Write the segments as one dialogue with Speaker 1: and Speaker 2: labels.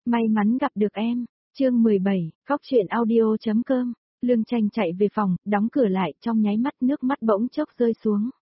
Speaker 1: May mắn gặp được em. Chương 17, Cóc truyện audio.com. Lương Tranh chạy về phòng, đóng cửa lại, trong nháy mắt nước mắt bỗng chốc rơi xuống.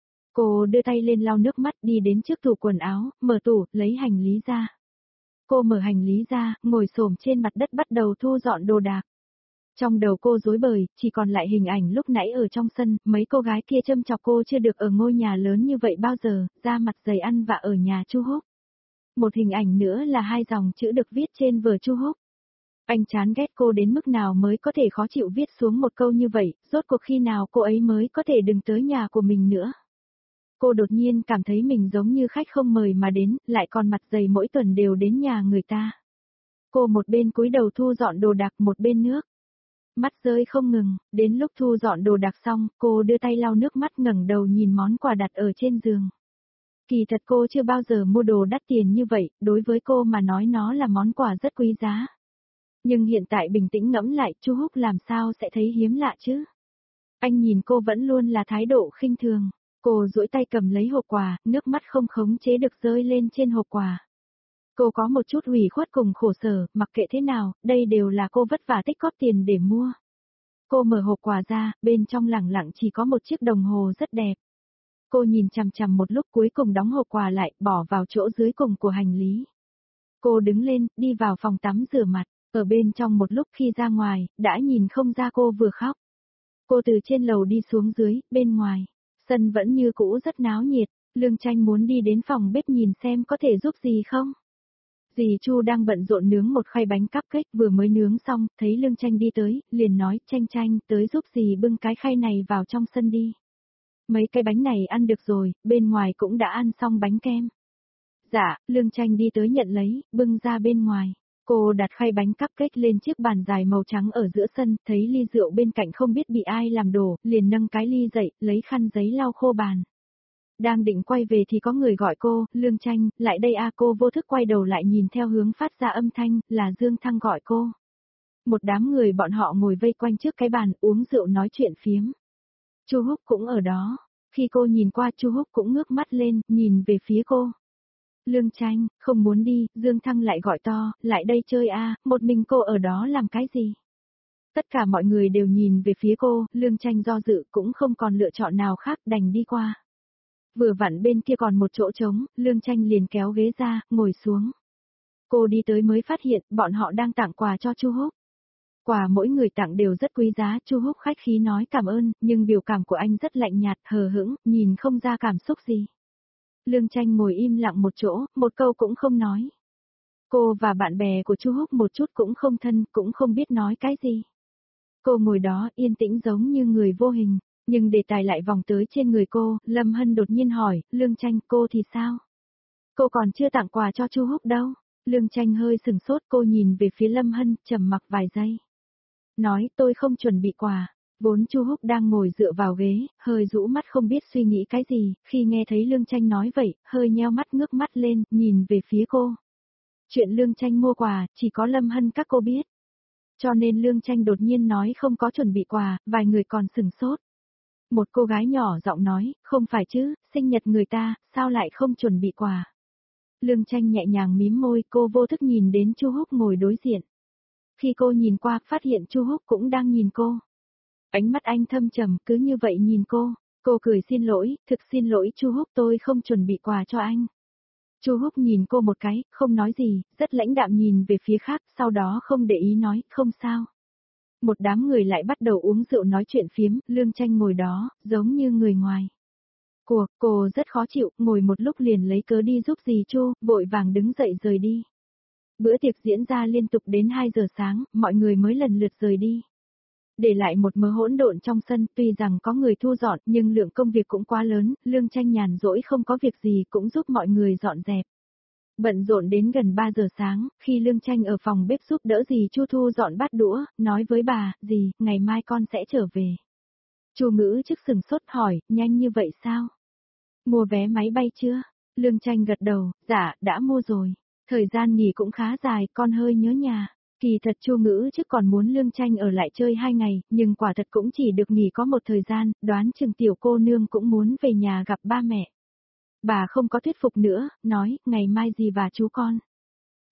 Speaker 1: Cô đưa tay lên lau nước mắt, đi đến trước tủ quần áo, mở tủ, lấy hành lý ra. Cô mở hành lý ra, ngồi xổm trên mặt đất bắt đầu thu dọn đồ đạc. Trong đầu cô rối bời, chỉ còn lại hình ảnh lúc nãy ở trong sân, mấy cô gái kia châm chọc cô chưa được ở ngôi nhà lớn như vậy bao giờ, da mặt dày ăn vạ ở nhà Chu Húc. Một hình ảnh nữa là hai dòng chữ được viết trên vở Chu Húc. Anh chán ghét cô đến mức nào mới có thể khó chịu viết xuống một câu như vậy, rốt cuộc khi nào cô ấy mới có thể đừng tới nhà của mình nữa. Cô đột nhiên cảm thấy mình giống như khách không mời mà đến, lại còn mặt dày mỗi tuần đều đến nhà người ta. Cô một bên cúi đầu thu dọn đồ đạc một bên nước. Mắt rơi không ngừng, đến lúc thu dọn đồ đạc xong, cô đưa tay lau nước mắt ngẩng đầu nhìn món quà đặt ở trên giường. Kỳ thật cô chưa bao giờ mua đồ đắt tiền như vậy, đối với cô mà nói nó là món quà rất quý giá. Nhưng hiện tại bình tĩnh ngẫm lại, Chu Húc làm sao sẽ thấy hiếm lạ chứ? Anh nhìn cô vẫn luôn là thái độ khinh thường. Cô duỗi tay cầm lấy hộp quà, nước mắt không khống chế được rơi lên trên hộp quà. Cô có một chút ủy khuất cùng khổ sở, mặc kệ thế nào, đây đều là cô vất vả tích cóp tiền để mua. Cô mở hộp quà ra, bên trong lẳng lặng chỉ có một chiếc đồng hồ rất đẹp. Cô nhìn chằm chằm một lúc cuối cùng đóng hộp quà lại, bỏ vào chỗ dưới cùng của hành lý. Cô đứng lên, đi vào phòng tắm rửa mặt, ở bên trong một lúc khi ra ngoài, đã nhìn không ra cô vừa khóc. Cô từ trên lầu đi xuống dưới, bên ngoài, sân vẫn như cũ rất náo nhiệt, Lương Tranh muốn đi đến phòng bếp nhìn xem có thể giúp gì không. Dì Chu đang bận rộn nướng một khay bánh cupcake vừa mới nướng xong, thấy Lương Tranh đi tới, liền nói, Tranh tới giúp dì bưng cái khay này vào trong sân đi. Mấy cái bánh này ăn được rồi, bên ngoài cũng đã ăn xong bánh kem. Dạ, Lương Tranh đi tới nhận lấy, bưng ra bên ngoài. Cô đặt khay bánh cupcake lên chiếc bàn dài màu trắng ở giữa sân, thấy ly rượu bên cạnh không biết bị ai làm đổ, liền nâng cái ly dậy, lấy khăn giấy lau khô bàn. Đang định quay về thì có người gọi cô, Lương Tranh, lại đây a. Cô vô thức quay đầu lại nhìn theo hướng phát ra âm thanh, là Dương Thăng gọi cô. Một đám người bọn họ ngồi vây quanh trước cái bàn, uống rượu nói chuyện phiếm. Chu Húc cũng ở đó, khi cô nhìn qua Chu Húc cũng ngước mắt lên, nhìn về phía cô. Lương Tranh, không muốn đi, Dương Thăng lại gọi to, lại đây chơi a, một mình cô ở đó làm cái gì? Tất cả mọi người đều nhìn về phía cô, Lương Tranh do dự cũng không còn lựa chọn nào khác đành đi qua. Vừa vặn bên kia còn một chỗ trống, Lương Tranh liền kéo ghế ra, ngồi xuống. Cô đi tới mới phát hiện, bọn họ đang tặng quà cho Chu Húc. Quà mỗi người tặng đều rất quý giá, Chu Húc khách khí nói cảm ơn, nhưng biểu cảm của anh rất lạnh nhạt, hờ hững, nhìn không ra cảm xúc gì. Lương Tranh ngồi im lặng một chỗ, một câu cũng không nói. Cô và bạn bè của Chu Húc một chút cũng không thân, cũng không biết nói cái gì. Cô ngồi đó yên tĩnh giống như người vô hình, nhưng đề tài lại vòng tới trên người cô, Lâm Hân đột nhiên hỏi, Lương Tranh cô thì sao? Cô còn chưa tặng quà cho Chu Húc đâu. Lương Tranh hơi sừng sốt, cô nhìn về phía Lâm Hân, trầm mặc vài giây. Nói tôi không chuẩn bị quà. Vốn Chu Húc đang ngồi dựa vào ghế, hơi rũ mắt không biết suy nghĩ cái gì, khi nghe thấy Lương Tranh nói vậy, hơi nheo mắt ngước mắt lên, nhìn về phía cô. Chuyện Lương Tranh mua quà, chỉ có Lâm Hân các cô biết. Cho nên Lương Tranh đột nhiên nói không có chuẩn bị quà, vài người còn sừng sốt. Một cô gái nhỏ giọng nói, không phải chứ, sinh nhật người ta, sao lại không chuẩn bị quà. Lương Tranh nhẹ nhàng mím môi, cô vô thức nhìn đến Chu Húc ngồi đối diện. Khi cô nhìn qua, phát hiện Chu Húc cũng đang nhìn cô. Ánh mắt anh thâm trầm, cứ như vậy nhìn cô cười xin lỗi, thực xin lỗi Chu Húc, tôi không chuẩn bị quà cho anh. Chu Húc nhìn cô một cái, không nói gì, rất lãnh đạm nhìn về phía khác, sau đó không để ý nói, không sao. Một đám người lại bắt đầu uống rượu nói chuyện phiếm, Lương Tranh ngồi đó, giống như người ngoài. Cô rất khó chịu, ngồi một lúc liền lấy cớ đi giúp dì Chu, vội vàng đứng dậy rời đi. Bữa tiệc diễn ra liên tục đến 2 giờ sáng, mọi người mới lần lượt rời đi. Để lại một mớ hỗn độn trong sân, tuy rằng có người thu dọn nhưng lượng công việc cũng quá lớn, Lương Tranh nhàn rỗi không có việc gì cũng giúp mọi người dọn dẹp. Bận rộn đến gần 3 giờ sáng, khi Lương Tranh ở phòng bếp giúp đỡ dì Chu thu dọn bát đũa, nói với bà, dì, ngày mai con sẽ trở về. Chu Ngữ trước sừng sốt hỏi, nhanh như vậy sao? Mua vé máy bay chưa? Lương Tranh gật đầu, dạ, đã mua rồi. Thời gian nghỉ cũng khá dài, con hơi nhớ nhà. Kỳ thật Chu Ngữ trước còn muốn Lương Tranh ở lại chơi 2 ngày, nhưng quả thật cũng chỉ được nghỉ có một thời gian, đoán chừng tiểu cô nương cũng muốn về nhà gặp ba mẹ. Bà không có thuyết phục nữa, nói, ngày mai dì và chú con.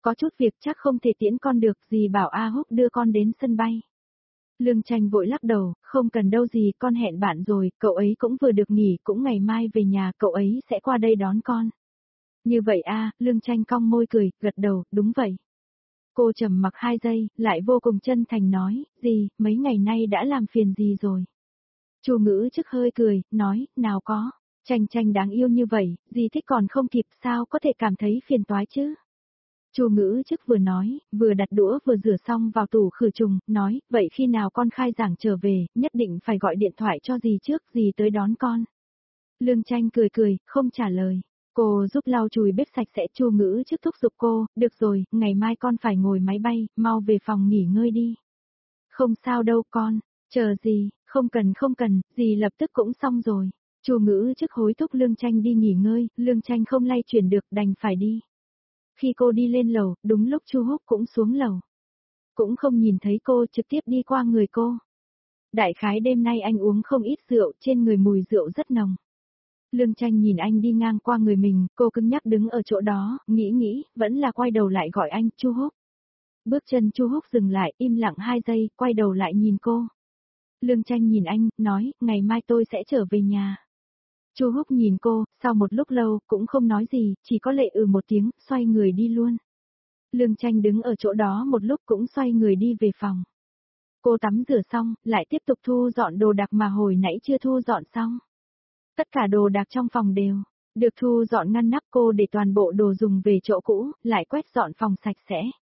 Speaker 1: Có chút việc chắc không thể tiễn con được, dì bảo A Húc đưa con đến sân bay. Lương Tranh vội lắc đầu, không cần đâu dì, con hẹn bạn rồi, cậu ấy cũng vừa được nghỉ, cũng ngày mai về nhà, cậu ấy sẽ qua đây đón con. Như vậy à, Lương Tranh cong môi cười, gật đầu, đúng vậy. Cô trầm mặc 2 giây, lại vô cùng chân thành nói, dì, mấy ngày nay đã làm phiền dì rồi. Chu Ngữ Chức hơi cười, nói, nào có, Tranh Tranh đáng yêu như vậy, dì thích còn không kịp, sao có thể cảm thấy phiền toái chứ. Chu Ngữ Chức vừa nói, vừa đặt đũa vừa rửa xong vào tủ khử trùng, nói, vậy khi nào con khai giảng trở về, nhất định phải gọi điện thoại cho dì trước, dì tới đón con. Lương Tranh cười cười, không trả lời. Cô giúp lau chùi bếp sạch sẽ. Chu Ngữ Chức thúc giục cô, được rồi, ngày mai con phải ngồi máy bay, mau về phòng nghỉ ngơi đi. Không sao đâu con, chờ gì, không cần, dì lập tức cũng xong rồi. Chu Ngữ Chức hối thúc Lương Tranh đi nghỉ ngơi, Lương Tranh không lay chuyển được đành phải đi. Khi cô đi lên lầu, đúng lúc Chu Húc cũng xuống lầu. Cũng không nhìn thấy cô, trực tiếp đi qua người cô. Đại khái đêm nay anh uống không ít rượu, trên người mùi rượu rất nồng. Lương Tranh nhìn anh đi ngang qua người mình, cô cứng nhắc đứng ở chỗ đó, nghĩ, vẫn là quay đầu lại gọi anh, Chu Húc. Bước chân Chu Húc dừng lại, im lặng 2 giây, quay đầu lại nhìn cô. Lương Tranh nhìn anh, nói, ngày mai tôi sẽ trở về nhà. Chu Húc nhìn cô, sau một lúc lâu, cũng không nói gì, chỉ có lệ một tiếng, xoay người đi luôn. Lương Tranh đứng ở chỗ đó một lúc cũng xoay người đi về phòng. Cô tắm rửa xong, lại tiếp tục thu dọn đồ đạc mà hồi nãy chưa thu dọn xong. Tất cả đồ đạc trong phòng đều được thu dọn ngăn nắp, cô để toàn bộ đồ dùng về chỗ cũ, lại quét dọn phòng sạch sẽ.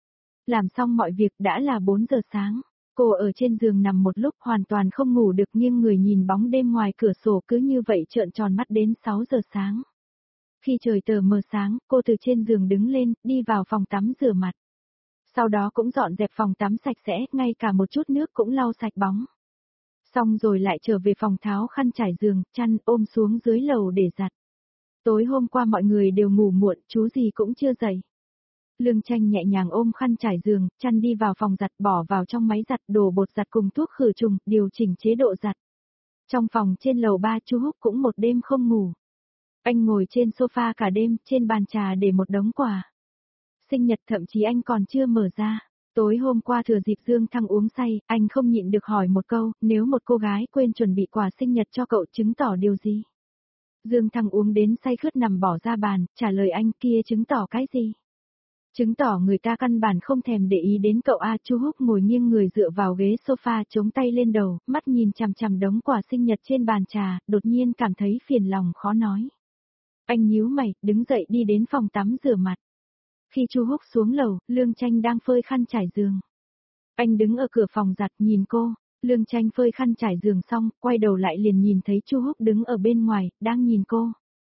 Speaker 1: Làm xong mọi việc đã là 4 giờ sáng. Cô ở trên giường nằm một lúc hoàn toàn không ngủ được, nghiêng người nhìn bóng đêm ngoài cửa sổ, cứ như vậy trợn tròn mắt đến 6 giờ sáng. Khi trời tờ mờ sáng, cô từ trên giường đứng lên, đi vào phòng tắm rửa mặt. Sau đó cũng dọn dẹp phòng tắm sạch sẽ, ngay cả một chút nước cũng lau sạch bóng. Xong rồi lại trở về phòng tháo khăn trải giường, chăn ôm xuống dưới lầu để giặt. Tối hôm qua mọi người đều ngủ muộn, chú gì cũng chưa dậy. Lương Tranh nhẹ nhàng ôm khăn trải giường, chăn đi vào phòng giặt, bỏ vào trong máy giặt đồ bột giặt cùng thuốc khử trùng, điều chỉnh chế độ giặt. Trong phòng trên lầu 3, Chu Húc cũng một đêm không ngủ. Anh ngồi trên sofa cả đêm, trên bàn trà để một đống quà. Sinh nhật thậm chí anh còn chưa mở ra. Tối hôm qua thừa dịp Dương Thăng uống say, anh không nhịn được hỏi một câu, nếu một cô gái quên chuẩn bị quà sinh nhật cho cậu chứng tỏ điều gì? Dương Thăng uống đến say khướt nằm bỏ ra bàn, trả lời anh, kia chứng tỏ cái gì? Chứng tỏ người ta căn bản không thèm để ý đến cậu a. Chu Húc ngồi nghiêng người dựa vào ghế sofa, chống tay lên đầu, mắt nhìn chằm chằm đống quà sinh nhật trên bàn trà, đột nhiên cảm thấy phiền lòng khó nói. Anh nhíu mày, đứng dậy đi đến phòng tắm rửa mặt. Khi Chu Húc xuống lầu, Lương Tranh đang phơi khăn trải giường. Anh đứng ở cửa phòng giặt nhìn cô. Lương Tranh phơi khăn trải giường xong, quay đầu lại liền nhìn thấy Chu Húc đứng ở bên ngoài, đang nhìn cô.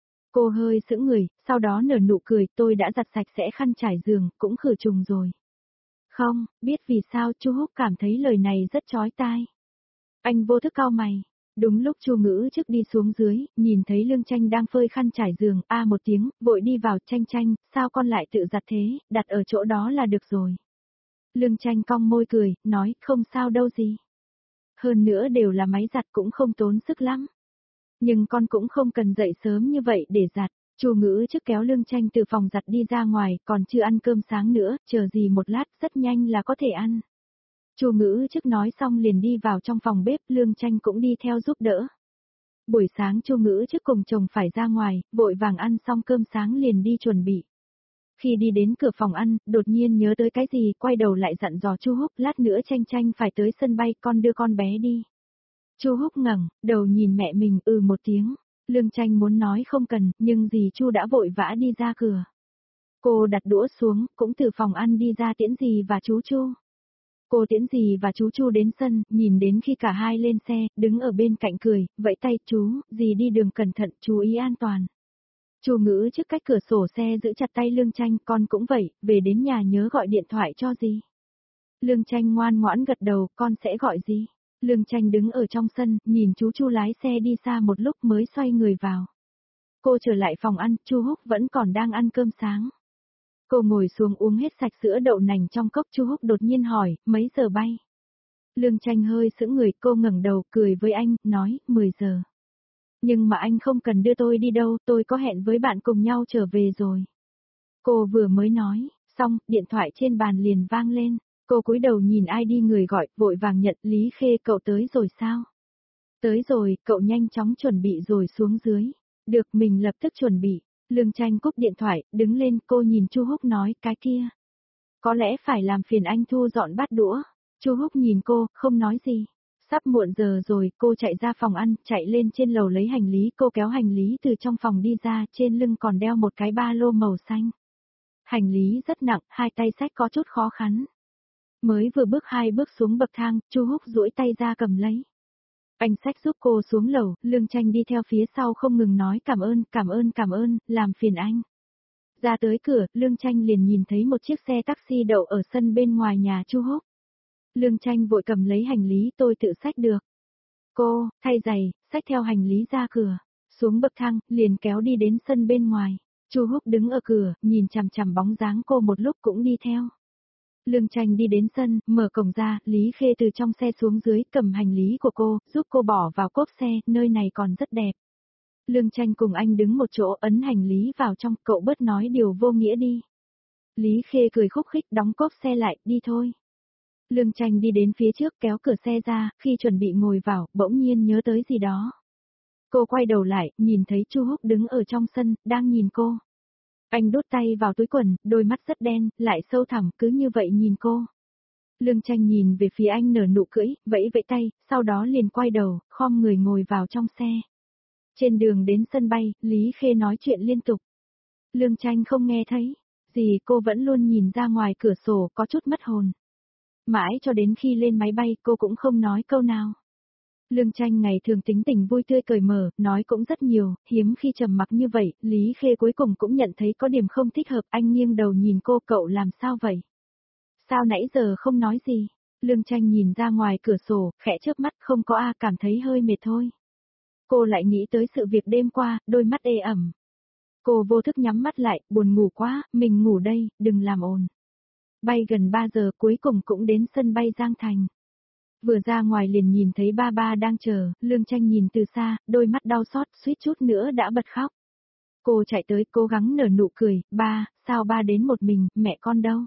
Speaker 1: Cô hơi sững người, sau đó nở nụ cười, tôi đã giặt sạch sẽ khăn trải giường, cũng khử trùng rồi. Không, biết vì sao Chu Húc cảm thấy lời này rất chói tai. Anh vô thức cau mày. Đúng lúc Chu Ngữ Chức đi xuống dưới, nhìn thấy Lương Tranh đang phơi khăn trải giường, một tiếng, vội đi vào, Tranh, sao con lại tự giặt thế, đặt ở chỗ đó là được rồi. Lương Tranh cong môi cười, nói, không sao đâu gì. Hơn nữa đều là máy giặt cũng không tốn sức lắm. Nhưng con cũng không cần dậy sớm như vậy để giặt. Chu Ngữ Chức kéo Lương Tranh từ phòng giặt đi ra ngoài, còn chưa ăn cơm sáng nữa, chờ gì một lát, rất nhanh là có thể ăn. Chu Ngữ Chức nói xong liền đi vào trong phòng bếp, Lương Tranh cũng đi theo giúp đỡ. Buổi sáng Chu Ngữ Chức cùng chồng phải ra ngoài, vội vàng ăn xong cơm sáng liền đi chuẩn bị. Khi đi đến cửa phòng ăn, đột nhiên nhớ tới cái gì, quay đầu lại dặn dò Chu Húc, lát nữa Tranh phải tới sân bay, con đưa con bé đi. Chu Húc ngẩng đầu nhìn mẹ mình, một tiếng. Lương Tranh muốn nói không cần, nhưng dì Chu đã vội vã đi ra cửa. Cô đặt đũa xuống, cũng từ phòng ăn đi ra tiễn dì và chú Chu. Cô tiễn dì và chú Chu đến sân, nhìn đến khi cả hai lên xe, đứng ở bên cạnh cười, vẫy tay, chú, dì đi đường cẩn thận, chú ý an toàn. Chu Ngữ trước cách cửa sổ xe giữ chặt tay Lương Tranh, con cũng vậy, về đến nhà nhớ gọi điện thoại cho dì. Lương Tranh ngoan ngoãn gật đầu, con sẽ gọi dì. Lương Tranh đứng ở trong sân, nhìn chú Chu lái xe đi xa một lúc mới xoay người vào. Cô trở lại phòng ăn, Chu Húc vẫn còn đang ăn cơm sáng. Cô ngồi xuống uống hết sạch sữa đậu nành trong cốc. Chu Húc đột nhiên hỏi, mấy giờ bay? Lương Tranh hơi sững người, cô ngẩng đầu, cười với anh, nói, 10 giờ. Nhưng mà anh không cần đưa tôi đi đâu, tôi có hẹn với bạn cùng nhau trở về rồi. Cô vừa mới nói, Xong, điện thoại trên bàn liền vang lên. Cô cúi đầu nhìn ID người gọi, vội vàng nhận. Lý Khê, cậu tới rồi sao? Tới rồi, cậu nhanh chóng chuẩn bị rồi xuống dưới. Được, mình lập tức chuẩn bị. Lương Tranh cúp điện thoại, đứng lên. Cô nhìn Chu Húc nói, cái kia. Có lẽ phải làm phiền anh thu dọn bát đũa. Chu Húc nhìn cô, không nói gì. Sắp muộn giờ rồi, cô chạy ra phòng ăn, chạy lên trên lầu lấy hành lý. Cô kéo hành lý từ trong phòng đi ra, trên lưng còn đeo một cái ba lô màu xanh. Hành lý rất nặng, hai tay xách có chút khó khăn. Mới vừa bước 2 bước xuống bậc thang, Chu Húc duỗi tay ra cầm lấy. Anh xách giúp cô xuống lầu, Lương Tranh đi theo phía sau không ngừng nói cảm ơn, làm phiền anh. Ra tới cửa, Lương Tranh liền nhìn thấy một chiếc xe taxi đậu ở sân bên ngoài nhà Chu Húc. Lương Tranh vội cầm lấy hành lý, tôi tự xách được. Cô, thay giày, xách theo hành lý ra cửa. Xuống bậc thang, liền kéo đi đến sân bên ngoài. Chu Húc đứng ở cửa, nhìn chằm chằm bóng dáng cô một lúc cũng đi theo. Lương Tranh đi đến sân, mở cổng ra, Lý Khê từ trong xe xuống dưới, cầm hành lý của cô, giúp cô bỏ vào cốp xe, nơi này còn rất đẹp. Lương Tranh cùng anh đứng một chỗ ấn hành lý vào trong, cậu bớt nói điều vô nghĩa đi. Lý Khê cười khúc khích đóng cốp xe lại, đi thôi. Lương Tranh đi đến phía trước kéo cửa xe ra, khi chuẩn bị ngồi vào, bỗng nhiên nhớ tới gì đó. Cô quay đầu lại, nhìn thấy Chu Húc đứng ở trong sân, đang nhìn cô. Anh đút tay vào túi quần, đôi mắt rất đen, lại sâu thẳm, cứ như vậy nhìn cô. Lương Tranh nhìn về phía anh nở nụ cười, vẫy vẫy tay, sau đó liền quay đầu, khom người ngồi vào trong xe. Trên đường đến sân bay, Lý Khê nói chuyện liên tục. Lương Tranh không nghe thấy, gì cô vẫn luôn nhìn ra ngoài cửa sổ có chút mất hồn. Mãi cho đến khi lên máy bay cô cũng không nói câu nào. Lương Tranh ngày thường tính tình vui tươi cởi mở, nói cũng rất nhiều, hiếm khi trầm mặc như vậy, Lý Khê cuối cùng cũng nhận thấy có điểm không thích hợp, anh nghiêng đầu nhìn cô, cậu làm sao vậy? Sao nãy giờ không nói gì? Lương Tranh nhìn ra ngoài cửa sổ, khẽ chớp mắt, không có cảm thấy hơi mệt thôi. Cô lại nghĩ tới sự việc đêm qua, đôi mắt ê ẩm. Cô vô thức nhắm mắt lại, buồn ngủ quá, mình ngủ đây, đừng làm ồn. Bay gần 3 giờ cuối cùng cũng đến sân bay Giang Thành. Vừa ra ngoài liền nhìn thấy ba ba đang chờ, Lương Tranh nhìn từ xa, đôi mắt đau xót, suýt chút nữa đã bật khóc. Cô chạy tới cố gắng nở nụ cười, ba, sao ba đến một mình, mẹ con đâu?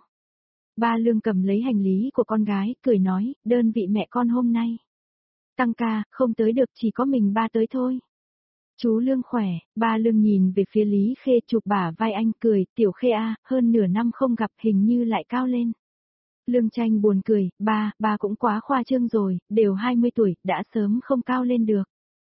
Speaker 1: Ba Lương cầm lấy hành lý của con gái, cười nói, đơn vị mẹ con hôm nay. Tăng ca, không tới được chỉ có mình ba tới thôi. Chú Lương khỏe, ba Lương nhìn về phía Lý Khê chụp bả vai anh cười, tiểu Khê hơn nửa năm không gặp hình như lại cao lên. Lương Tranh buồn cười, ba cũng quá khoa trương rồi, đều 20 tuổi, đã sớm không cao lên được.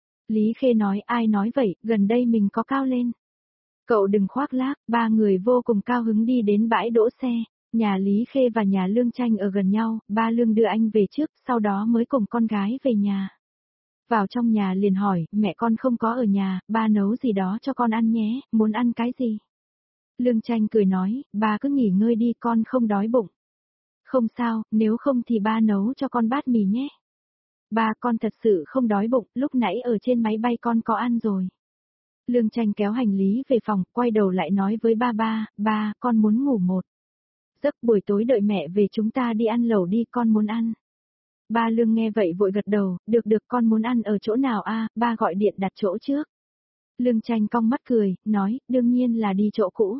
Speaker 1: Lý Khê nói, ai nói vậy, gần đây mình có cao lên. Cậu đừng khoác lác, ba người vô cùng cao hứng đi đến bãi đỗ xe, nhà Lý Khê và nhà Lương Tranh ở gần nhau, ba Lương đưa anh về trước, sau đó mới cùng con gái về nhà. Vào trong nhà liền hỏi, mẹ con không có ở nhà, ba nấu gì đó cho con ăn nhé, muốn ăn cái gì? Lương Tranh cười nói, ba cứ nghỉ ngơi đi, con không đói bụng. Không sao, nếu không thì ba nấu cho con bát mì nhé. Ba, con thật sự không đói bụng, lúc nãy ở trên máy bay con có ăn rồi. Lương Tranh kéo hành lý về phòng, quay đầu lại nói với ba, con muốn ngủ một giấc, buổi tối đợi mẹ về chúng ta đi ăn lẩu đi, con muốn ăn. Ba Lương nghe vậy vội gật đầu, được con muốn ăn ở chỗ nào ba gọi điện đặt chỗ trước. Lương Tranh cong mắt cười, nói, đương nhiên là đi chỗ cũ.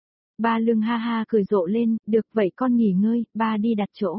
Speaker 1: Ba Lương ha ha cười rộ lên, được vậy con nghỉ ngơi, ba đi đặt chỗ.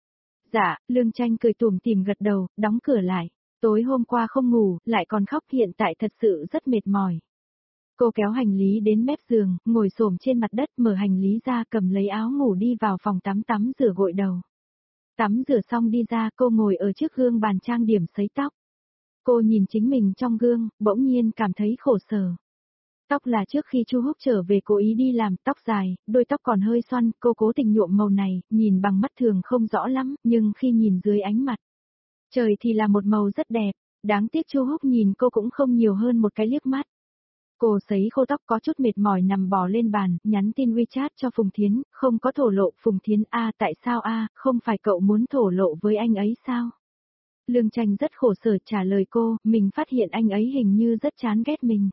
Speaker 1: Dạ, Lương Tranh cười tủm tỉm gật đầu, đóng cửa lại. Tối hôm qua không ngủ, lại còn khóc, hiện tại thật sự rất mệt mỏi. Cô kéo hành lý đến mép giường, ngồi xổm trên mặt đất, mở hành lý ra, cầm lấy áo ngủ đi vào phòng tắm rửa gội đầu. Tắm rửa xong đi ra, cô ngồi ở trước gương bàn trang điểm sấy tóc. Cô nhìn chính mình trong gương, bỗng nhiên cảm thấy khổ sở. Tóc là trước khi Chu Húc trở về cố ý đi làm, tóc dài, đôi tóc còn hơi xoăn, cô cố tình nhuộm màu này, nhìn bằng mắt thường không rõ lắm, nhưng khi nhìn dưới ánh mặt trời thì là một màu rất đẹp, đáng tiếc Chu Húc nhìn cô cũng không nhiều hơn một cái liếc mắt. Cô sấy khô tóc có chút mệt mỏi nằm bò lên bàn, nhắn tin WeChat cho Phùng Thiến, không có thổ lộ. Phùng Thiến, tại sao không phải cậu muốn thổ lộ với anh ấy sao? Lương Tranh rất khổ sở trả lời cô, mình phát hiện anh ấy hình như rất chán ghét mình.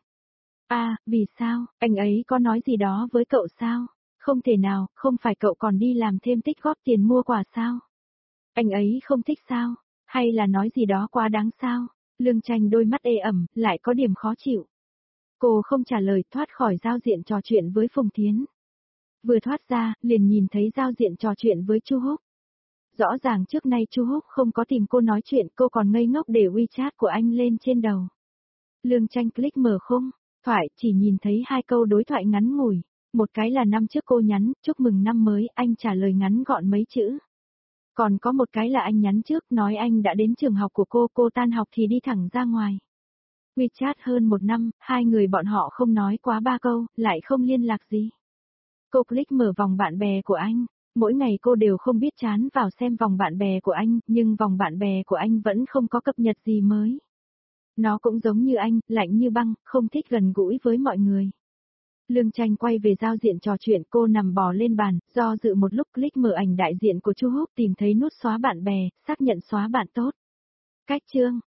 Speaker 1: Vì sao, anh ấy có nói gì đó với cậu sao? Không thể nào, không phải cậu còn đi làm thêm tích góp tiền mua quà sao? Anh ấy không thích sao? Hay là nói gì đó quá đáng sao? Lương Tranh đôi mắt ê ẩm, lại có điểm khó chịu. Cô không trả lời, thoát khỏi giao diện trò chuyện với Phùng Thiến. Vừa thoát ra, liền nhìn thấy giao diện trò chuyện với Chu Húc. Rõ ràng trước nay Chu Húc không có tìm cô nói chuyện, cô còn ngây ngốc để WeChat của anh lên trên đầu. Lương Tranh click mở khung thoại, chỉ nhìn thấy 2 câu đối thoại ngắn ngủi. Một cái là năm trước cô nhắn, chúc mừng năm mới, anh trả lời ngắn gọn mấy chữ. Còn có một cái là anh nhắn trước, nói anh đã đến trường học của cô tan học thì đi thẳng ra ngoài. WeChat hơn 1 năm, 2 người bọn họ không nói quá 3 câu, lại không liên lạc gì. Cô click mở vòng bạn bè của anh. Mỗi ngày cô đều không biết chán vào xem vòng bạn bè của anh, nhưng vòng bạn bè của anh vẫn không có cập nhật gì mới. Nó cũng giống như anh, lạnh như băng, không thích gần gũi với mọi người. Lương Tranh quay về giao diện trò chuyện, cô nằm bò lên bàn, do dự một lúc click mở ảnh đại diện của Chu Húc, tìm thấy nút xóa bạn bè, xác nhận xóa bạn tốt. Cách chương